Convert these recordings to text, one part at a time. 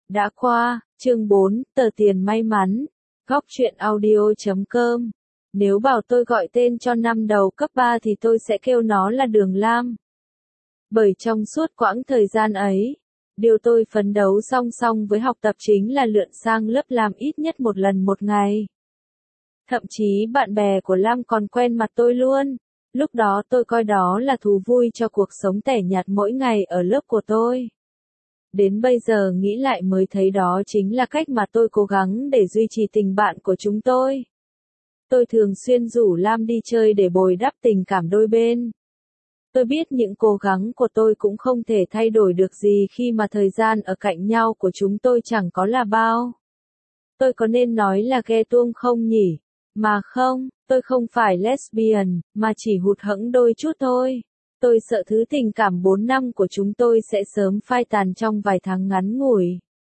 Đã qua, chương 4, tờ tiền may mắn. Góc truyện audio.com. Nếu bảo tôi gọi tên cho năm đầu cấp 3 thì tôi sẽ kêu nó là Đường Lam. Bởi trong suốt quãng thời gian ấy, điều tôi phấn đấu song song với học tập chính là lượn sang lớp làm ít nhất một lần một ngày. Thậm chí bạn bè của Lam còn quen mặt tôi luôn. Lúc đó tôi coi đó là thú vui cho cuộc sống tẻ nhạt mỗi ngày ở lớp của tôi. Đến bây giờ nghĩ lại mới thấy đó chính là cách mà tôi cố gắng để duy trì tình bạn của chúng tôi. Tôi thường xuyên rủ Lam đi chơi để bồi đắp tình cảm đôi bên. Tôi biết những cố gắng của tôi cũng không thể thay đổi được gì khi mà thời gian ở cạnh nhau của chúng tôi chẳng có là bao. Tôi có nên nói là ghe tuông không nhỉ? Mà không, tôi không phải lesbian, mà chỉ hụt hẫng đôi chút thôi. Tôi sợ thứ tình cảm 4 năm của chúng tôi sẽ sớm phai tàn trong vài tháng ngắn ngủi.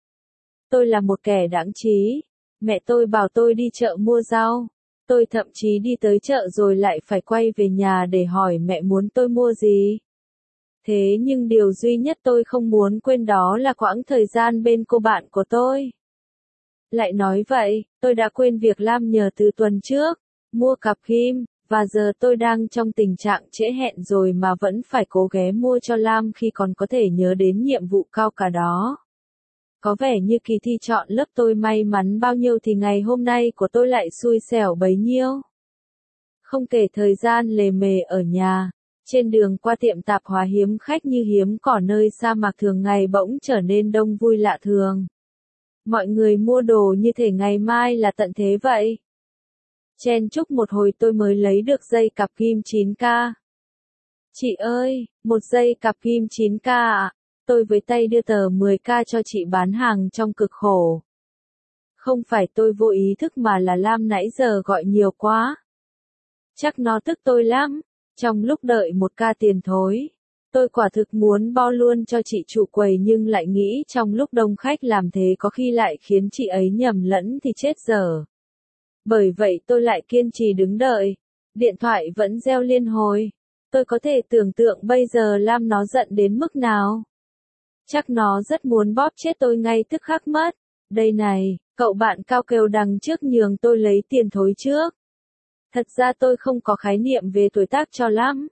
Tôi là một kẻ đãng trí. Mẹ tôi bảo tôi đi chợ mua rau. Tôi thậm chí đi tới chợ rồi lại phải quay về nhà để hỏi mẹ muốn tôi mua gì. Thế nhưng điều duy nhất tôi không muốn quên đó là quãng thời gian bên cô bạn của tôi. Lại nói vậy, tôi đã quên việc Lam nhờ từ tuần trước, mua cặp kim, và giờ tôi đang trong tình trạng trễ hẹn rồi mà vẫn phải cố ghé mua cho Lam khi còn có thể nhớ đến nhiệm vụ cao cả đó. Có vẻ như kỳ thi chọn lớp tôi may mắn bao nhiêu thì ngày hôm nay của tôi lại xui xẻo bấy nhiêu. Không kể thời gian lề mề ở nhà, trên đường qua tiệm tạp hóa hiếm khách như hiếm cỏ nơi sa mạc thường ngày bỗng trở nên đông vui lạ thường. Mọi người mua đồ như thể ngày mai là tận thế vậy. Chen chúc một hồi tôi mới lấy được dây cặp kim 9K. Chị ơi, một dây cặp kim 9K ạ. Tôi với tay đưa tờ 10K cho chị bán hàng trong cực khổ. Không phải tôi vô ý thức mà là Lam nãy giờ gọi nhiều quá. Chắc nó tức tôi lắm. Trong lúc đợi 1K tiền thối, tôi quả thực muốn bo luôn cho chị chủ quầy nhưng lại nghĩ trong lúc đông khách làm thế có khi lại khiến chị ấy nhầm lẫn thì chết dở. Bởi vậy tôi lại kiên trì đứng đợi. Điện thoại vẫn reo liên hồi. Tôi có thể tưởng tượng bây giờ Lam nó giận đến mức nào. Chắc nó rất muốn bóp chết tôi ngay tức khắc mất. Đây này, cậu bạn cao kêu đằng trước nhường tôi lấy tiền thối trước. Thật ra tôi không có khái niệm về tuổi tác cho lắm.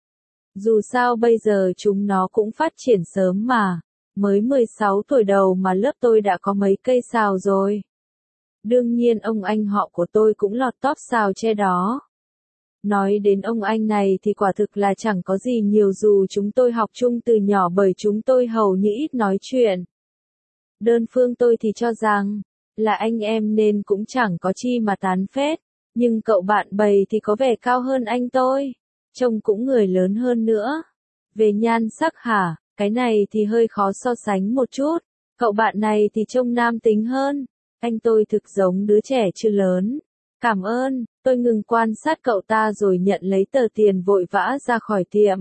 Dù sao bây giờ chúng nó cũng phát triển sớm mà. Mới 16 tuổi đầu mà lớp tôi đã có mấy cây sào rồi. Đương nhiên ông anh họ của tôi cũng lọt top sào che đó. Nói đến ông anh này thì quả thực là chẳng có gì nhiều dù chúng tôi học chung từ nhỏ bởi chúng tôi hầu như ít nói chuyện. Đơn phương tôi thì cho rằng, là anh em nên cũng chẳng có chi mà tán phét, nhưng cậu bạn bầy thì có vẻ cao hơn anh tôi, trông cũng người lớn hơn nữa. Về nhan sắc hả, cái này thì hơi khó so sánh một chút, cậu bạn này thì trông nam tính hơn, anh tôi thực giống đứa trẻ chưa lớn. Cảm ơn, tôi ngừng quan sát cậu ta rồi nhận lấy tờ tiền vội vã ra khỏi tiệm.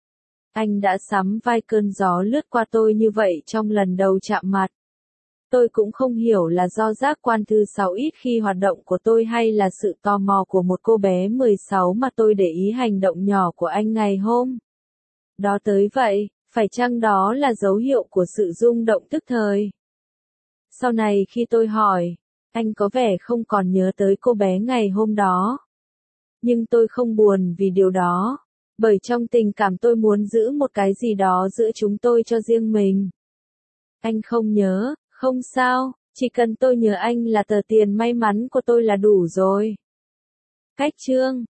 Anh đã sắm vai cơn gió lướt qua tôi như vậy trong lần đầu chạm mặt. Tôi cũng không hiểu là do giác quan thứ 6 ít khi hoạt động của tôi hay là sự tò mò của một cô bé 16 mà tôi để ý hành động nhỏ của anh ngày hôm đó tới vậy, phải chăng đó là dấu hiệu của sự rung động tức thời? Sau này khi tôi hỏi, anh có vẻ không còn nhớ tới cô bé ngày hôm đó. Nhưng tôi không buồn vì điều đó, bởi trong tình cảm tôi muốn giữ một cái gì đó giữa chúng tôi cho riêng mình. Anh không nhớ, không sao, chỉ cần tôi nhớ anh là tờ tiền may mắn của tôi là đủ rồi. Cách chương